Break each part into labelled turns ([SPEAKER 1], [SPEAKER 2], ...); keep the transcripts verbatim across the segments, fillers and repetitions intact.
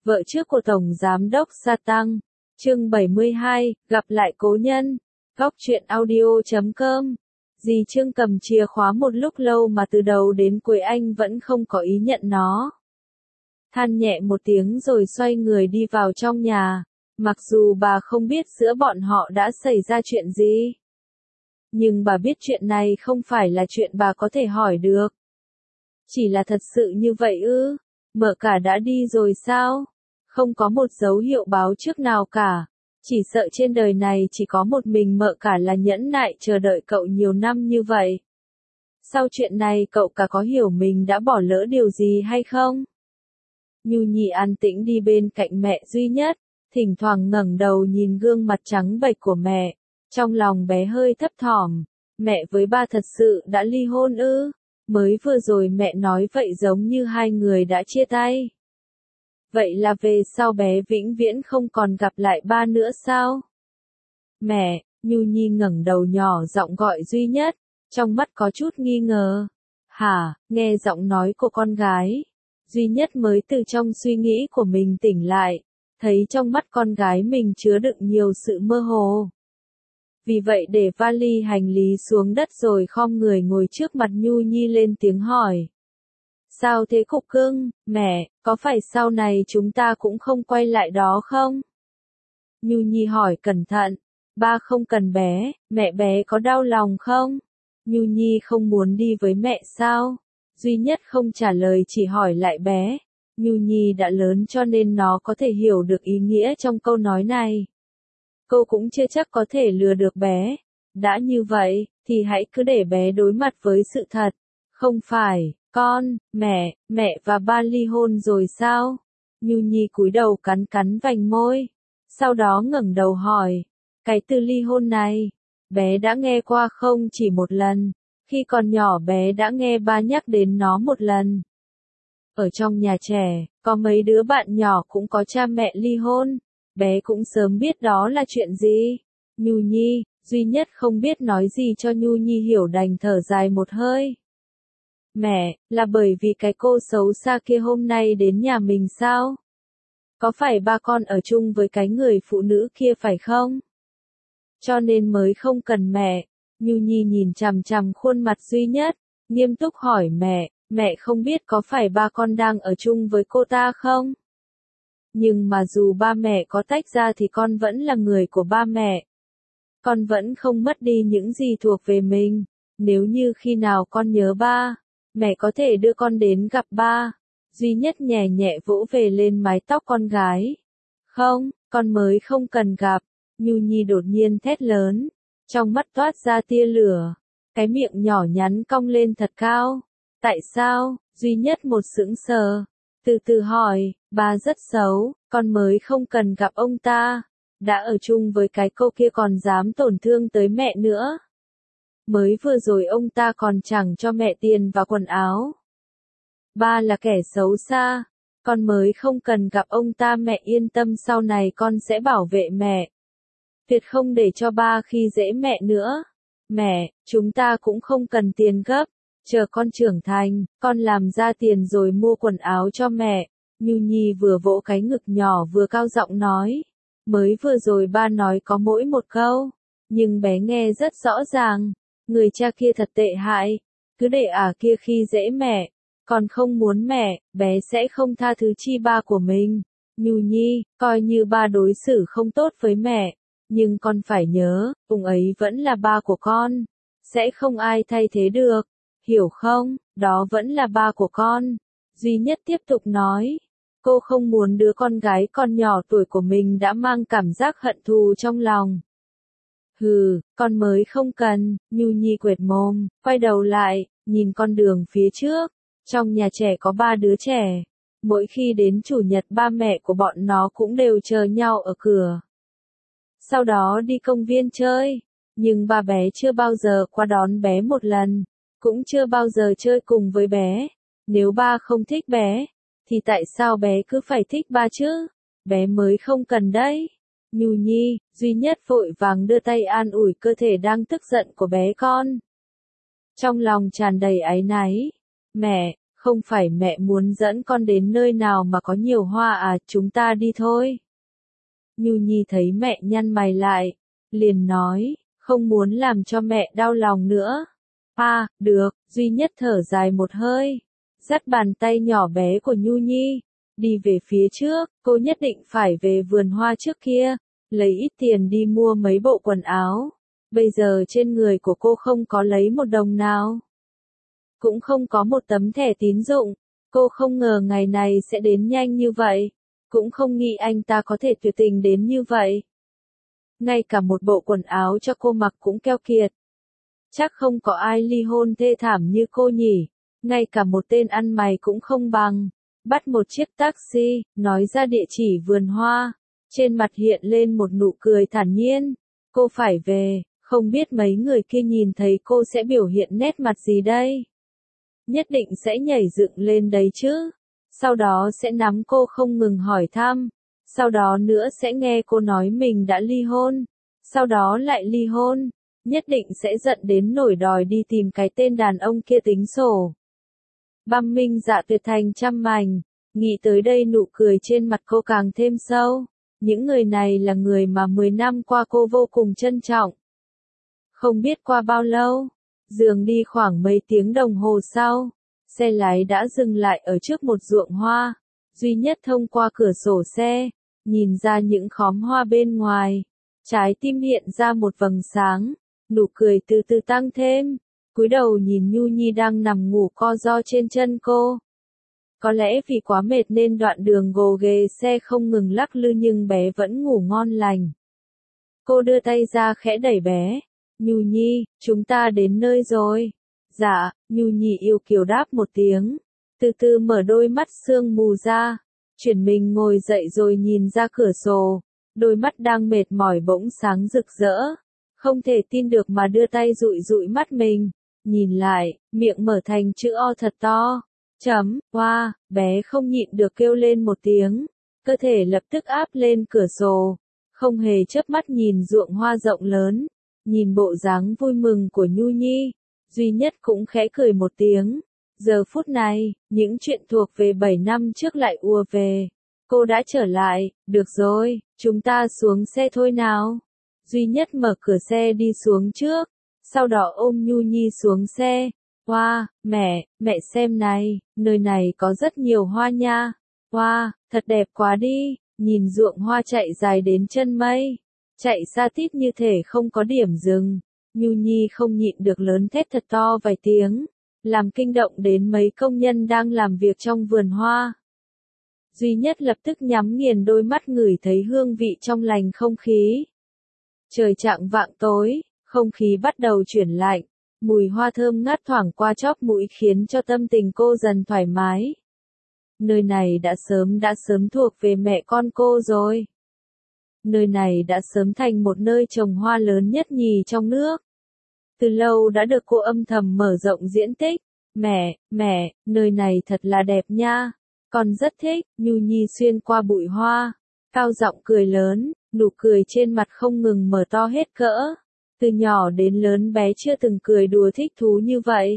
[SPEAKER 1] vợ trước của Tổng Giám đốc Sa Tăng. Chương bảy mươi hai, gặp lại cố nhân. Góc truyện audio chấm com. Dì Trương cầm chìa khóa một lúc lâu mà từ đầu đến cuối anh vẫn không có ý nhận nó. Than nhẹ một tiếng rồi xoay người đi vào trong nhà, mặc dù bà không biết giữa bọn họ đã xảy ra chuyện gì. Nhưng bà biết chuyện này không phải là chuyện bà có thể hỏi được. Chỉ là thật sự như vậy ư? Mợ cả đã đi rồi sao? Không có một dấu hiệu báo trước nào cả. Chỉ sợ trên đời này chỉ có một mình mợ cả là nhẫn nại chờ đợi cậu nhiều năm như vậy. Sau chuyện này cậu cả có hiểu mình đã bỏ lỡ điều gì hay không? Nhu Nhi an tĩnh đi bên cạnh mẹ duy nhất, thỉnh thoảng ngẩng đầu nhìn gương mặt trắng bệch của mẹ. Trong lòng bé hơi thấp thỏm, mẹ với ba thật sự đã ly hôn ư? Mới vừa rồi mẹ nói vậy giống như hai người đã chia tay. Vậy là về sau bé vĩnh viễn không còn gặp lại ba nữa sao? Mẹ, Nhu Nhi ngẩng đầu nhỏ giọng gọi duy nhất, trong mắt có chút nghi ngờ. Hả, nghe giọng nói của con gái. Duy nhất mới từ trong suy nghĩ của mình tỉnh lại, thấy trong mắt con gái mình chứa đựng nhiều sự mơ hồ. Vì vậy để vali hành lý xuống đất rồi khom người ngồi trước mặt Nhu Nhi lên tiếng hỏi. Sao thế cục cưng, mẹ, có phải sau này chúng ta cũng không quay lại đó không? Nhu Nhi hỏi cẩn thận, ba không cần bé, mẹ bé có đau lòng không? Nhu Nhi không muốn đi với mẹ sao? Duy nhất không trả lời chỉ hỏi lại bé. Nhu Nhi đã lớn cho nên nó có thể hiểu được ý nghĩa trong câu nói này. Cô cũng chưa chắc có thể lừa được bé. Đã như vậy, thì hãy cứ để bé đối mặt với sự thật. Không phải, con, mẹ, mẹ và ba ly hôn rồi sao? Nhu Nhi cúi đầu cắn cắn vành môi. Sau đó ngẩng đầu hỏi, cái từ ly hôn này, bé đã nghe qua không chỉ một lần. Khi còn nhỏ bé đã nghe ba nhắc đến nó một lần. Ở trong nhà trẻ, có mấy đứa bạn nhỏ cũng có cha mẹ ly hôn. Bé cũng sớm biết đó là chuyện gì. Nhu Nhi, duy nhất không biết nói gì cho Nhu Nhi hiểu đành thở dài một hơi. Mẹ, là bởi vì cái cô xấu xa kia hôm nay đến nhà mình sao? Có phải ba con ở chung với cái người phụ nữ kia phải không? Cho nên mới không cần mẹ. Nhu Nhi nhìn chằm chằm khuôn mặt duy nhất, nghiêm túc hỏi mẹ, mẹ không biết có phải ba con đang ở chung với cô ta không? Nhưng mà dù ba mẹ có tách ra thì con vẫn là người của ba mẹ. Con vẫn không mất đi những gì thuộc về mình. Nếu như khi nào con nhớ ba, mẹ có thể đưa con đến gặp ba. Duy nhất nhẹ nhẹ vỗ về lên mái tóc con gái. Không, con mới không cần gặp. Nhu Nhi đột nhiên thét lớn. Trong mắt toát ra tia lửa. Cái miệng nhỏ nhắn cong lên thật cao. Tại sao? Duy nhất một sững sờ. Từ từ hỏi, ba rất xấu, con mới không cần gặp ông ta. Đã ở chung với cái cô kia còn dám tổn thương tới mẹ nữa. Mới vừa rồi ông ta còn chẳng cho mẹ tiền và quần áo. Ba là kẻ xấu xa. Con mới không cần gặp ông ta, mẹ yên tâm, sau này con sẽ bảo vệ mẹ. Tuyệt không để cho ba khi dễ mẹ nữa. Mẹ, chúng ta cũng không cần tiền gấp. Chờ con trưởng thành, con làm ra tiền rồi mua quần áo cho mẹ. Nhu Nhi vừa vỗ cái ngực nhỏ vừa cao giọng nói. Mới vừa rồi ba nói có mỗi một câu. Nhưng bé nghe rất rõ ràng. Người cha kia thật tệ hại. Cứ để ả kia khi dễ mẹ. Còn không muốn mẹ, bé sẽ không tha thứ chi ba của mình. Nhu Nhi, coi như ba đối xử không tốt với mẹ. Nhưng con phải nhớ, ông ấy vẫn là ba của con. Sẽ không ai thay thế được. Hiểu không, đó vẫn là ba của con. Duy nhất tiếp tục nói. Cô không muốn đứa con gái còn nhỏ tuổi của mình đã mang cảm giác hận thù trong lòng. Hừ, con mới không cần. Nhu Nhi quệt mồm, quay đầu lại, nhìn con đường phía trước. Trong nhà trẻ có ba đứa trẻ. Mỗi khi đến chủ nhật ba mẹ của bọn nó cũng đều chờ nhau ở cửa. Sau đó đi công viên chơi. Nhưng ba bé chưa bao giờ qua đón bé một lần. Cũng chưa bao giờ chơi cùng với bé. Nếu ba không thích bé, thì tại sao bé cứ phải thích ba chứ? Bé mới không cần đấy. Nhu Nhi, duy nhất vội vàng đưa tay an ủi cơ thể đang tức giận của bé con. Trong lòng tràn đầy áy náy. Mẹ, Không phải mẹ muốn dẫn con đến nơi nào mà có nhiều hoa à, chúng ta đi thôi. Nhu Nhi thấy mẹ nhăn mày lại, liền nói, không muốn làm cho mẹ đau lòng nữa. À, được, duy nhất thở dài một hơi, dắt bàn tay nhỏ bé của Nhu Nhi, đi về phía trước, cô nhất định phải về vườn hoa trước kia, lấy ít tiền đi mua mấy bộ quần áo. Bây giờ trên người của cô không có lấy một đồng nào. Cũng không có một tấm thẻ tín dụng, cô không ngờ ngày này sẽ đến nhanh như vậy, cũng không nghĩ anh ta có thể tuyệt tình đến như vậy. Ngay cả một bộ quần áo cho cô mặc cũng keo kiệt. Chắc không có ai ly hôn thê thảm như cô nhỉ, ngay cả một tên ăn mày cũng không bằng. Bắt một chiếc taxi, nói ra địa chỉ vườn hoa, trên mặt hiện lên một nụ cười thản nhiên. Cô phải về, không biết mấy người kia nhìn thấy cô sẽ biểu hiện nét mặt gì đây. Nhất định sẽ nhảy dựng lên đấy chứ. Sau đó sẽ nắm cô không ngừng hỏi thăm. Sau đó nữa sẽ nghe cô nói mình đã ly hôn. Sau đó lại ly hôn. Nhất định sẽ giận đến nổi đòi đi tìm cái tên đàn ông kia tính sổ. Băm Minh Dạ tuyệt thành trăm mảnh. Nghĩ tới đây nụ cười trên mặt cô càng thêm sâu. Những người này là người mà mười năm qua cô vô cùng trân trọng. Không biết qua bao lâu, dường đi khoảng mấy tiếng đồng hồ sau, xe lái đã dừng lại ở trước một ruộng hoa. Duy Nhất thông qua cửa sổ xe, nhìn ra những khóm hoa bên ngoài. Trái tim hiện ra một vầng sáng, nụ cười từ từ tăng thêm. Cúi đầu nhìn Nhu Nhi đang nằm ngủ co ro trên chân cô. Có lẽ vì quá mệt nên đoạn đường gồ ghề xe không ngừng lắc lư nhưng bé vẫn ngủ ngon lành. Cô đưa tay ra khẽ đẩy bé. Nhu Nhi, chúng ta đến nơi rồi. Dạ, Nhu Nhi yêu kiều đáp một tiếng. Từ từ mở đôi mắt sương mù ra. Chuyển mình ngồi dậy rồi nhìn ra cửa sổ. Đôi mắt đang mệt mỏi bỗng sáng rực rỡ. Không thể tin được mà đưa tay dụi dụi mắt mình. Nhìn lại, miệng mở thành chữ O thật to. Chấm, hoa, wow, bé không nhịn được kêu lên một tiếng. Cơ thể lập tức áp lên cửa sổ. Không hề chớp mắt nhìn ruộng hoa rộng lớn. Nhìn bộ dáng vui mừng của Nhu Nhi. Duy Nhất cũng khẽ cười một tiếng. Giờ phút này, những chuyện thuộc về bảy năm trước lại ùa về. Cô đã trở lại, được rồi, chúng ta xuống xe thôi nào. Duy Nhất mở cửa xe đi xuống trước. Sau đó ôm Nhu Nhi xuống xe. Hoa, wow, mẹ, mẹ xem này, nơi này có rất nhiều hoa nha. Hoa, wow, thật đẹp quá đi, nhìn ruộng hoa chạy dài đến chân mây. Chạy xa tít như thể không có điểm dừng. Nhu Nhi không nhịn được lớn thét thật to vài tiếng, làm kinh động đến mấy công nhân đang làm việc trong vườn hoa. Duy Nhất lập tức nhắm nghiền đôi mắt ngửi thấy hương vị trong lành không khí. Trời chạng vạng tối, không khí bắt đầu chuyển lạnh. Mùi hoa thơm ngát thoảng qua chóp mũi khiến cho tâm tình cô dần thoải mái. Nơi này đã sớm đã sớm thuộc về mẹ con cô rồi. Nơi này đã sớm thành một nơi trồng hoa lớn nhất nhì trong nước. Từ lâu đã được cô âm thầm mở rộng diện tích. Mẹ, mẹ, nơi này thật là đẹp nha. Con rất thích. Nhu Nhi xuyên qua bụi hoa, cao giọng cười lớn, nụ cười trên mặt không ngừng mở to hết cỡ. Từ nhỏ đến lớn bé chưa từng cười đùa thích thú như vậy.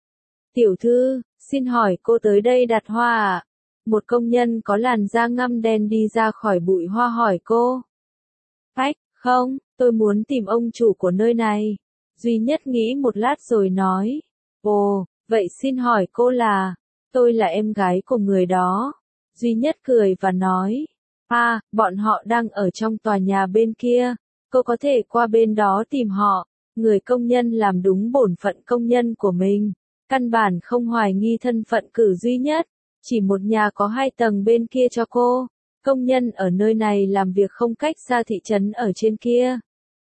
[SPEAKER 1] Tiểu thư, xin hỏi cô tới đây đặt hoa à? Một công nhân có làn da ngăm đen đi ra khỏi bụi hoa hỏi cô. Ách, không, tôi muốn tìm ông chủ của nơi này. Duy Nhất nghĩ một lát rồi nói. Ồ, vậy xin hỏi cô là, tôi là em gái của người đó. Duy Nhất cười và nói. À, bọn họ đang ở trong tòa nhà bên kia. Cô có thể qua bên đó tìm họ. Người công nhân làm đúng bổn phận công nhân của mình. Căn bản không hoài nghi thân phận cử Duy Nhất. Chỉ một nhà có hai tầng bên kia cho cô. Công nhân ở nơi này làm việc không cách xa thị trấn ở trên kia.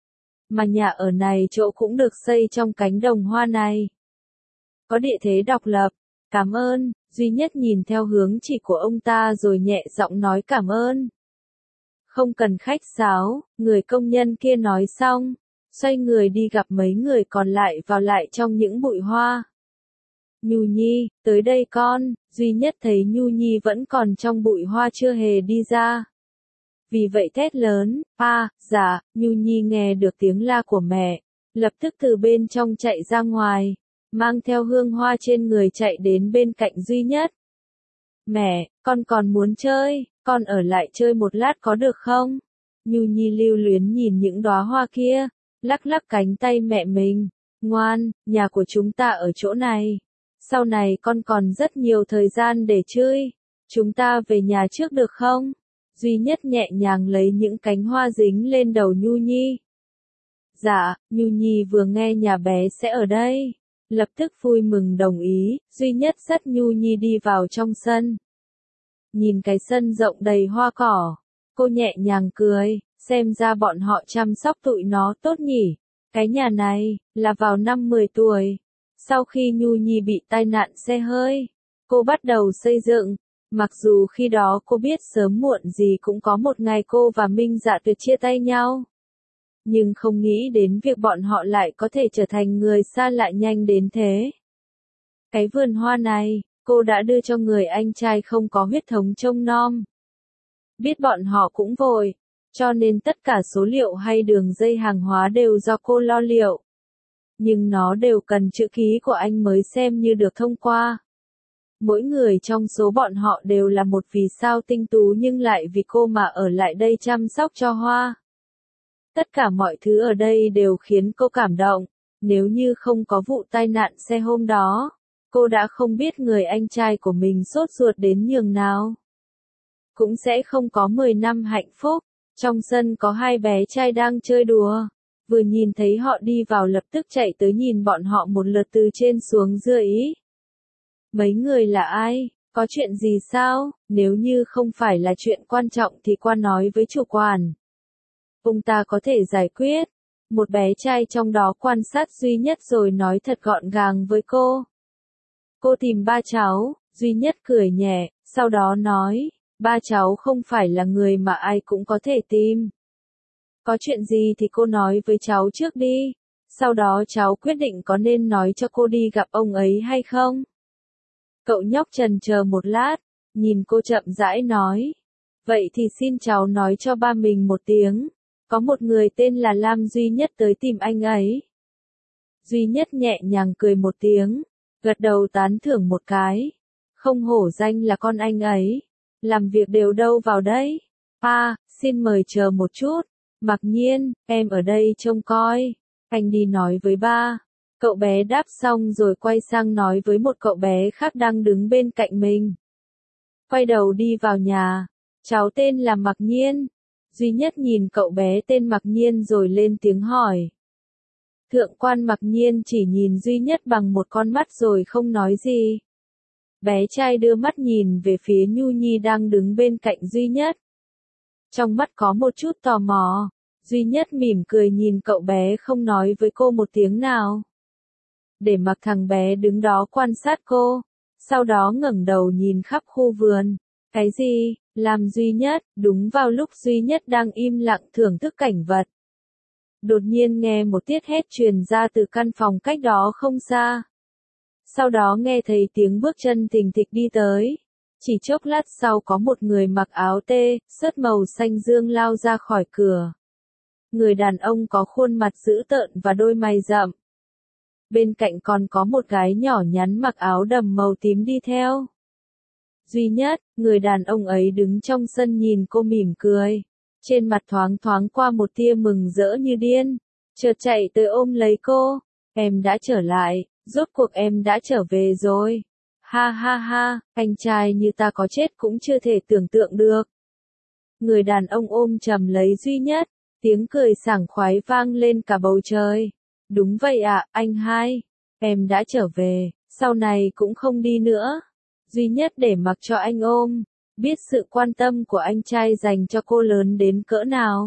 [SPEAKER 1] Mà nhà ở này chỗ cũng được xây trong cánh đồng hoa này. Có địa thế độc lập. Cảm ơn. Duy Nhất nhìn theo hướng chỉ của ông ta rồi nhẹ giọng nói cảm ơn. Không cần khách sáo, người công nhân kia nói xong, xoay người đi gặp mấy người còn lại vào lại trong những bụi hoa. Nhu Nhi, tới đây con. Duy Nhất thấy Nhu Nhi vẫn còn trong bụi hoa chưa hề đi ra. Vì vậy thét lớn, a, dạ, Nhu Nhi nghe được tiếng la của mẹ, lập tức từ bên trong chạy ra ngoài. mang theo hương hoa trên người chạy đến bên cạnh Duy Nhất. Mẹ, con còn muốn chơi, con ở lại chơi một lát có được không? Nhu Nhi lưu luyến nhìn những đóa hoa kia, lắc lắc cánh tay mẹ mình. Ngoan, nhà của chúng ta ở chỗ này. Sau này con còn rất nhiều thời gian để chơi. Chúng ta về nhà trước được không? Duy Nhất nhẹ nhàng lấy những cánh hoa dính lên đầu Nhu Nhi. Dạ, Nhu Nhi vừa nghe nhà bé sẽ ở đây. Lập tức vui mừng đồng ý, Duy Nhất dắt Nhu Nhi đi vào trong sân. Nhìn cái sân rộng đầy hoa cỏ, cô nhẹ nhàng cười, xem ra bọn họ chăm sóc tụi nó tốt nhỉ. Cái nhà này, là vào năm mười tuổi. Sau khi Nhu Nhi bị tai nạn xe hơi, cô bắt đầu xây dựng. Mặc dù khi đó cô biết sớm muộn gì cũng có một ngày cô và Minh Dạ Tuyệt chia tay nhau. Nhưng không nghĩ đến việc bọn họ lại có thể trở thành người xa lạ nhanh đến thế. Cái vườn hoa này, cô đã đưa cho người anh trai không có huyết thống trông nom. Biết bọn họ cũng vội, cho nên tất cả số liệu hay đường dây hàng hóa đều do cô lo liệu. Nhưng nó đều cần chữ ký của anh mới xem như được thông qua. Mỗi người trong số bọn họ đều là một vì sao tinh tú nhưng lại vì cô mà ở lại đây chăm sóc cho hoa. Tất cả mọi thứ ở đây đều khiến cô cảm động. Nếu như không có vụ tai nạn xe hôm đó, cô đã không biết người anh trai của mình sốt ruột đến nhường nào. Cũng sẽ không có mười năm hạnh phúc. Trong sân có hai bé trai đang chơi đùa. Vừa nhìn thấy họ đi vào lập tức chạy tới nhìn bọn họ một lượt từ trên xuống dưới. Mấy người là ai? Có chuyện gì sao? Nếu như không phải là chuyện quan trọng thì qua nói với chủ quản. Ông ta có thể giải quyết. Một bé trai trong đó quan sát Duy Nhất rồi nói thật gọn gàng với cô. Cô tìm ba cháu, Duy Nhất cười nhẹ, sau đó nói, ba cháu không phải là người mà ai cũng có thể tìm. Có chuyện gì thì cô nói với cháu trước đi, sau đó cháu quyết định có nên nói cho cô đi gặp ông ấy hay không. Cậu nhóc chần chờ một lát, nhìn cô chậm rãi nói, vậy thì xin cháu nói cho ba mình một tiếng, có một người tên là Lam Duy Nhất tới tìm anh ấy. Duy Nhất nhẹ nhàng cười một tiếng, gật đầu tán thưởng một cái, không hổ danh là con anh ấy, làm việc đều đâu vào đấy. À, xin mời chờ một chút, Mặc Nhiên, em ở đây trông coi, anh đi nói với ba. Cậu bé đáp xong rồi quay sang nói với một cậu bé khác đang đứng bên cạnh mình. Quay đầu đi vào nhà, cháu tên là Mặc Nhiên. Duy Nhất nhìn cậu bé tên Mặc Nhiên rồi lên tiếng hỏi. Thượng quan Mặc Nhiên chỉ nhìn Duy Nhất bằng một con mắt rồi không nói gì. Bé trai đưa mắt nhìn về phía Nhu Nhi đang đứng bên cạnh Duy Nhất. Trong mắt có một chút tò mò, Duy Nhất mỉm cười nhìn cậu bé không nói với cô một tiếng nào. Để mặc thằng bé đứng đó quan sát cô, sau đó ngẩng đầu nhìn khắp khu vườn. Cái gì? Làm Duy Nhất, đúng vào lúc Duy Nhất đang im lặng thưởng thức cảnh vật. Đột nhiên nghe một tiếng hét truyền ra từ căn phòng cách đó không xa. Sau đó nghe thấy tiếng bước chân thình thịch đi tới. Chỉ chốc lát sau có một người mặc áo tê, sớt màu xanh dương lao ra khỏi cửa. Người đàn ông có khuôn mặt dữ tợn và đôi mày rậm. Bên cạnh còn có một gái nhỏ nhắn mặc áo đầm màu tím đi theo. Duy Nhất, người đàn ông ấy đứng trong sân nhìn cô mỉm cười. Trên mặt thoáng thoáng qua một tia mừng rỡ như điên. Chợt chạy tới ôm lấy cô. Em đã trở lại, rốt cuộc em đã trở về rồi. Ha ha ha, anh trai như ta có chết cũng chưa thể tưởng tượng được. Người đàn ông ôm chầm lấy Duy Nhất, tiếng cười sảng khoái vang lên cả bầu trời. Đúng vậy ạ, à, anh hai, em đã trở về, sau này cũng không đi nữa. Duy Nhất để mặc cho anh ôm, biết sự quan tâm của anh trai dành cho cô lớn đến cỡ nào.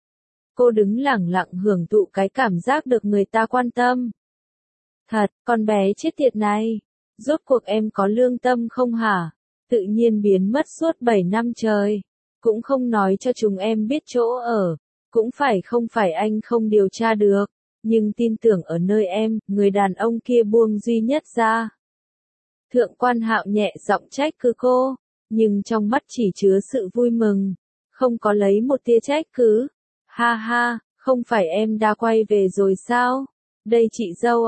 [SPEAKER 1] Cô đứng lẳng lặng hưởng thụ cái cảm giác được người ta quan tâm. Thật, con bé chết tiệt này, rốt cuộc em có lương tâm không hả? Tự nhiên biến mất suốt bảy năm trời, cũng không nói cho chúng em biết chỗ ở, cũng phải không phải anh không điều tra được, nhưng tin tưởng ở nơi em, người đàn ông kia buông Duy Nhất ra. Thượng quan Hạo nhẹ giọng trách cứ cô, nhưng trong mắt chỉ chứa sự vui mừng, không có lấy một tia trách cứ. Ha ha, không phải em đã quay về rồi sao? Đây chị dâu à?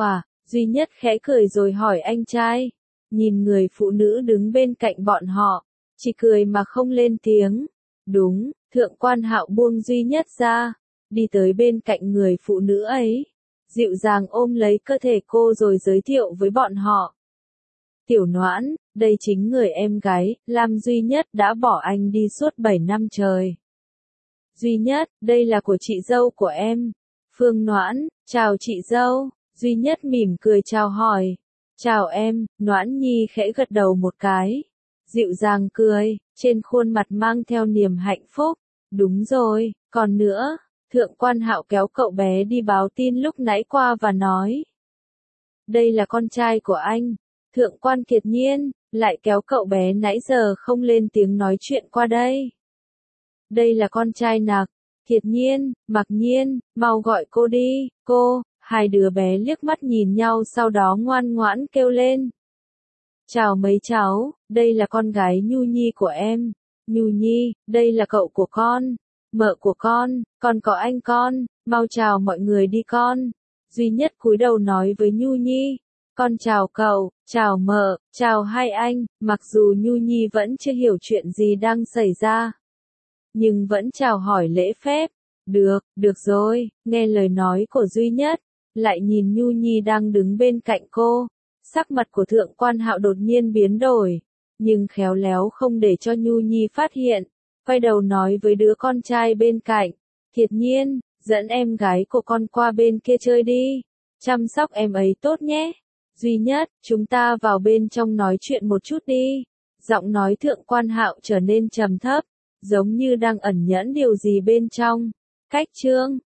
[SPEAKER 1] Duy Nhất khẽ cười rồi hỏi anh trai. Nhìn người phụ nữ đứng bên cạnh bọn họ, chỉ cười mà không lên tiếng. Đúng, Thượng quan Hạo buông Duy Nhất ra, đi tới bên cạnh người phụ nữ ấy, dịu dàng ôm lấy cơ thể cô rồi giới thiệu với bọn họ. Tiểu Noãn, đây chính người em gái, Lam Duy Nhất đã bỏ anh đi suốt bảy năm trời. Duy Nhất, đây là của chị dâu của em. Phương Noãn, chào chị dâu. Duy Nhất mỉm cười chào hỏi. Chào em, Noãn Nhi khẽ gật đầu một cái. Dịu dàng cười, trên khuôn mặt mang theo niềm hạnh phúc. Đúng rồi, còn nữa, Thượng quan Hạo kéo cậu bé đi báo tin lúc nãy qua và nói. Đây là con trai của anh. Thượng quan Kiệt Nhiên, lại kéo cậu bé nãy giờ không lên tiếng nói chuyện qua đây. Đây là con trai Nặc. Kiệt Nhiên, Mặc Nhiên, mau gọi cô đi, cô. Hai đứa bé liếc mắt nhìn nhau sau đó ngoan ngoãn kêu lên. Chào mấy cháu, đây là con gái Nhu Nhi của em. Nhu Nhi, đây là cậu của con. Mợ của con, còn có anh con, mau chào mọi người đi con. Duy Nhất cúi đầu nói với Nhu Nhi. Con chào cậu, chào mợ, chào hai anh, mặc dù Nhu Nhi vẫn chưa hiểu chuyện gì đang xảy ra. Nhưng vẫn chào hỏi lễ phép. Được, được rồi, nghe lời nói của Duy Nhất. Lại nhìn Nhu Nhi đang đứng bên cạnh cô. Sắc mặt của Thượng quan Hạo đột nhiên biến đổi. Nhưng khéo léo không để cho Nhu Nhi phát hiện. Quay đầu nói với đứa con trai bên cạnh. Kiệt Nhiên, dẫn em gái của con qua bên kia chơi đi. Chăm sóc em ấy tốt nhé. Duy Nhất, chúng ta vào bên trong nói chuyện một chút đi. Giọng nói Thượng quan Hạo trở nên trầm thấp. Giống như đang ẩn nhẫn điều gì bên trong. Cách chương